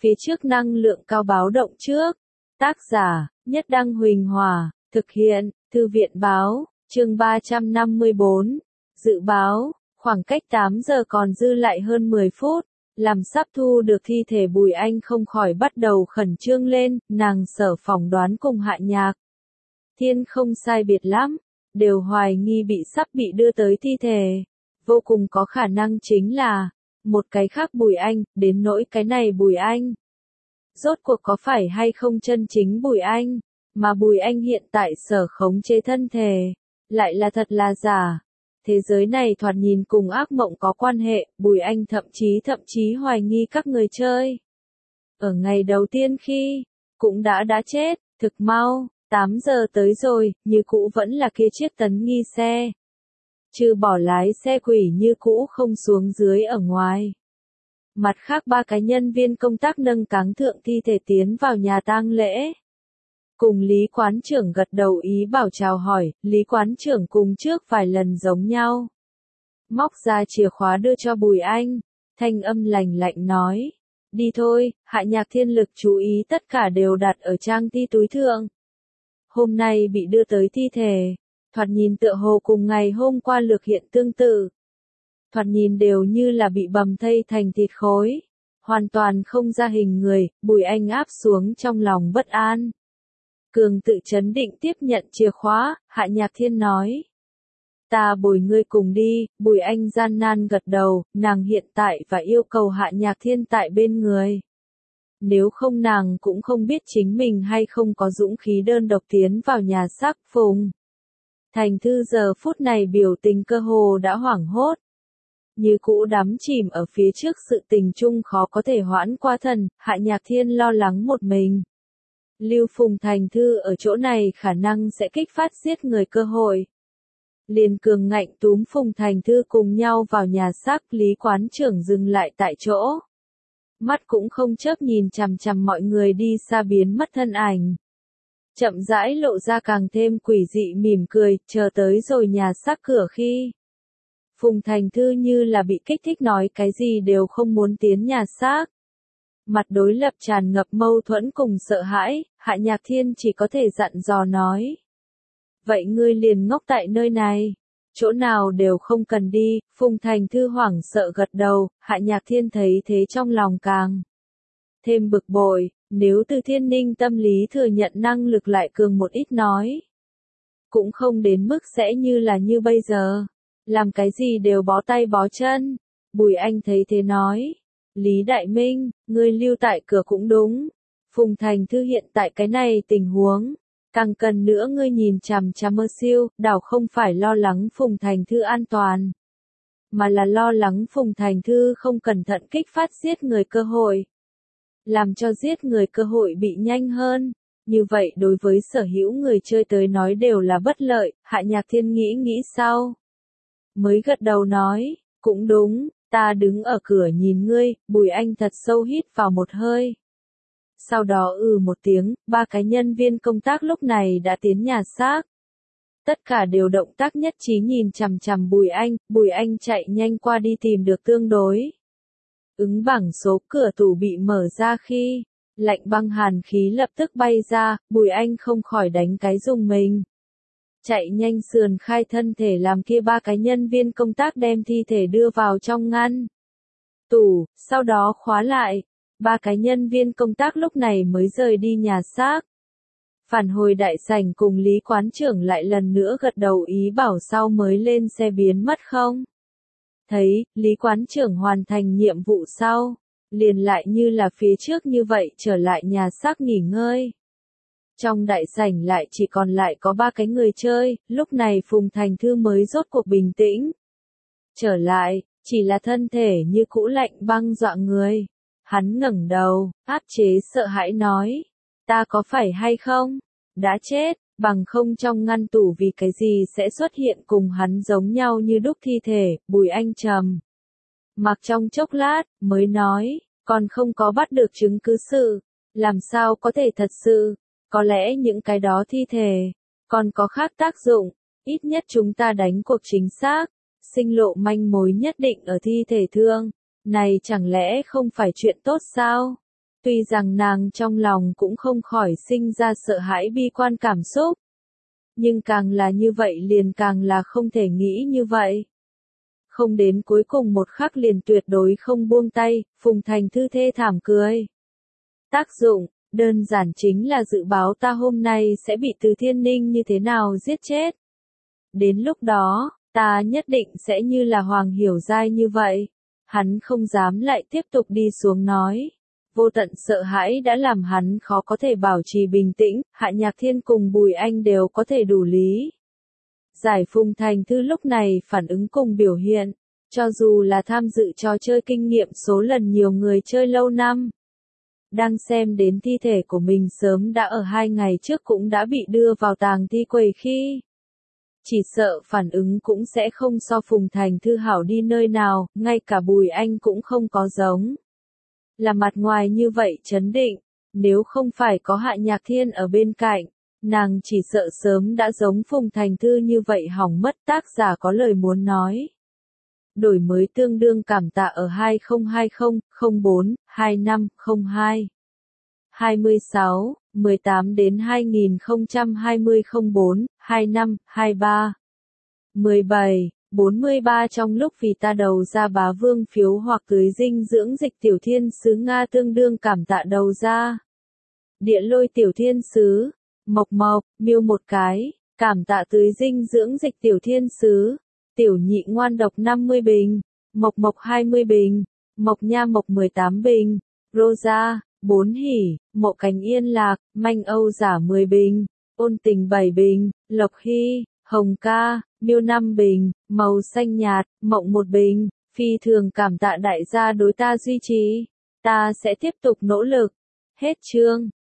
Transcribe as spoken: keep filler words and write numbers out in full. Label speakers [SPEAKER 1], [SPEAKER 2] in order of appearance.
[SPEAKER 1] phía trước năng lượng cao báo động trước. Tác giả, Nhất Đăng Huỳnh Hòa, thực hiện, Thư viện Báo, chương ba trăm năm mươi bốn. Dự báo, khoảng cách tám giờ còn dư lại hơn mười phút. Làm sắp thu được thi thể Bùi Anh không khỏi bắt đầu khẩn trương lên, nàng Sở phỏng đoán cùng Hạ Nhạc Thiên không sai biệt lắm, đều hoài nghi bị sắp bị đưa tới thi thể. Vô cùng có khả năng chính là một cái khác Bùi Anh, đến nỗi cái này Bùi Anh. Rốt cuộc có phải hay không chân chính Bùi Anh, mà Bùi Anh hiện tại sở khống chế thân thể, lại là thật là giả. Thế giới này thoạt nhìn cùng ác mộng có quan hệ, Bùi Anh thậm chí thậm chí hoài nghi các người chơi. Ở ngày đầu tiên khi, cũng đã đã chết, thực mau, tám giờ tới rồi, như cũ vẫn là kia chiếc tấn nghi xe. Trừ bỏ lái xe quỷ như cũ không xuống dưới ở ngoài. Mặt khác ba cái nhân viên công tác nâng cáng thượng thi thể tiến vào nhà tang lễ. Cùng Lý quán trưởng gật đầu ý bảo chào hỏi, Lý quán trưởng cùng trước vài lần giống nhau. Móc ra chìa khóa đưa cho Bùi Anh, thanh âm lành lạnh nói. Đi thôi, Hạ Nhạc Thiên lực chú ý tất cả đều đặt ở trang ti túi thượng. Hôm nay bị đưa tới thi thể, thoạt nhìn tựa hồ cùng ngày hôm qua lược hiện tương tự. Thoạt nhìn đều như là bị bầm thây thành thịt khối, hoàn toàn không ra hình người, Bùi Anh áp xuống trong lòng bất an. Cường tự chấn định tiếp nhận chìa khóa, Hạ Nhạc Thiên nói. Ta bồi ngươi cùng đi, Bùi Anh gian nan gật đầu, nàng hiện tại và yêu cầu Hạ Nhạc Thiên tại bên người. Nếu không nàng cũng không biết chính mình hay không có dũng khí đơn độc tiến vào nhà xác Phùng. Thành Thư giờ phút này biểu tình cơ hồ đã hoảng hốt. Như cũ đắm chìm ở phía trước sự tình chung khó có thể hoãn qua thần, Hạ Nhạc Thiên lo lắng một mình. Lưu Phùng Thành Thư ở chỗ này khả năng sẽ kích phát giết người cơ hội. Liền cường ngạnh túm Phùng Thành Thư cùng nhau vào nhà xác, Lý quán trưởng dừng lại tại chỗ. Mắt cũng không chớp nhìn chằm chằm mọi người đi xa biến mất thân ảnh. Chậm rãi lộ ra càng thêm quỷ dị mỉm cười, chờ tới rồi nhà xác cửa khi. Phùng Thành Thư như là bị kích thích nói cái gì đều không muốn tiến nhà xác. Mặt đối lập tràn ngập mâu thuẫn cùng sợ hãi, Hạ Nhạc Thiên chỉ có thể dặn dò nói. Vậy ngươi liền ngốc tại nơi này, chỗ nào đều không cần đi, Phùng Thành Thư hoảng sợ gật đầu, Hạ Nhạc Thiên thấy thế trong lòng càng thêm bực bội, nếu Từ Thiên Ninh tâm lý thừa nhận năng lực lại cường một ít nói. Cũng không đến mức sẽ như là như bây giờ, làm cái gì đều bó tay bó chân, Bùi Anh thấy thế nói. Lý Đại Minh, ngươi lưu tại cửa cũng đúng. Phùng Thành Thư hiện tại cái này tình huống. Càng cần nữa ngươi nhìn chằm chằm mơ siêu, đảo không phải lo lắng Phùng Thành Thư an toàn. Mà là lo lắng Phùng Thành Thư không cẩn thận kích phát giết người cơ hội. Làm cho giết người cơ hội bị nhanh hơn. Như vậy đối với sở hữu người chơi tới nói đều là bất lợi, Hạ Nhạc Thiên nghĩ nghĩ sau. Mới gật đầu nói, cũng đúng. Ta đứng ở cửa nhìn ngươi, Bùi Anh thật sâu hít vào một hơi. Sau đó ừ một tiếng, ba cái nhân viên công tác lúc này đã tiến nhà xác. Tất cả đều động tác nhất trí nhìn chằm chằm Bùi Anh, Bùi Anh chạy nhanh qua đi tìm được tương đối. Ứng bảng số cửa tủ bị mở ra khi, lạnh băng hàn khí lập tức bay ra, Bùi Anh không khỏi đánh cái rùng mình. Chạy nhanh sườn khai thân thể làm kia ba cái nhân viên công tác đem thi thể đưa vào trong ngăn tủ, sau đó khóa lại. Ba cái nhân viên công tác lúc này mới rời đi nhà xác. Phản hồi đại sảnh cùng Lý quán trưởng lại lần nữa gật đầu ý bảo sau mới lên xe biến mất không. Thấy, Lý quán trưởng hoàn thành nhiệm vụ sau, liền lại như là phía trước như vậy trở lại nhà xác nghỉ ngơi. Trong đại sảnh lại chỉ còn lại có ba cái người chơi, lúc này Phùng Thành Thư mới rốt cuộc bình tĩnh. Trở lại, chỉ là thân thể như cũ lạnh băng dọa người. Hắn ngẩng đầu, áp chế sợ hãi nói, ta có phải hay không? Đã chết, bằng không trong ngăn tủ vì cái gì sẽ xuất hiện cùng hắn giống nhau như đúc thi thể, Bùi Anh trầm. Mặc trong chốc lát, mới nói, còn không có bắt được chứng cứ sự, làm sao có thể thật sự? Có lẽ những cái đó thi thể, còn có khác tác dụng, ít nhất chúng ta đánh cuộc chính xác, sinh lộ manh mối nhất định ở thi thể thương, này chẳng lẽ không phải chuyện tốt sao? Tuy rằng nàng trong lòng cũng không khỏi sinh ra sợ hãi bi quan cảm xúc. Nhưng càng là như vậy liền càng là không thể nghĩ như vậy. Không đến cuối cùng một khắc liền tuyệt đối không buông tay, Phùng Thành Thư thê thảm cười. Tác dụng, đơn giản chính là dự báo ta hôm nay sẽ bị Từ Thiên Ninh như thế nào giết chết. Đến lúc đó, ta nhất định sẽ như là Hoàng Hiểu Giai như vậy. Hắn không dám lại tiếp tục đi xuống nói. Vô tận sợ hãi đã làm hắn khó có thể bảo trì bình tĩnh, Hạ Nhạc Thiên cùng Bùi Anh đều có thể đủ lý. Giải Phùng Thành Thư lúc này phản ứng cùng biểu hiện, cho dù là tham dự trò chơi kinh nghiệm số lần nhiều người chơi lâu năm. Đang xem đến thi thể của mình sớm đã ở hai ngày trước cũng đã bị đưa vào tàng thi quầy khi. Chỉ sợ phản ứng cũng sẽ không so Phùng Thành Thư hảo đi nơi nào, ngay cả Bùi Anh cũng không có giống. Là mặt ngoài như vậy chấn định, nếu không phải có Hạ Nhạc Thiên ở bên cạnh, nàng chỉ sợ sớm đã giống Phùng Thành Thư như vậy hỏng mất. Tác giả có lời muốn nói. Đổi mới tương đương cảm tạ ở hai không hai không, không bốn, hai năm, không hai. hai mươi sáu, mười tám đến hai nghìn không trăm hai mươi không bốn, hai năm, hai ba. mười bảy, bốn mươi ba Trong lúc vì ta đầu ra bá vương phiếu hoặc tưới dinh dưỡng dịch tiểu thiên sứ Nga tương đương cảm tạ đầu ra. Địa lôi tiểu thiên sứ, mộc mộc, miêu một cái, cảm tạ tưới dinh dưỡng dịch tiểu thiên sứ, tiểu nhị ngoan độc năm mươi bình, mộc mộc hai mươi bình, mộc nha mộc mười tám bình, Rosa, bốn hỉ, mộ cánh yên lạc, manh âu giả mười bình, ôn tình bảy bình, lộc hy, hồng ca, miêu năm bình, màu xanh nhạt, mộng một bình, phi thường cảm tạ đại gia đối ta duy trì, ta sẽ tiếp tục nỗ lực. Hết chương.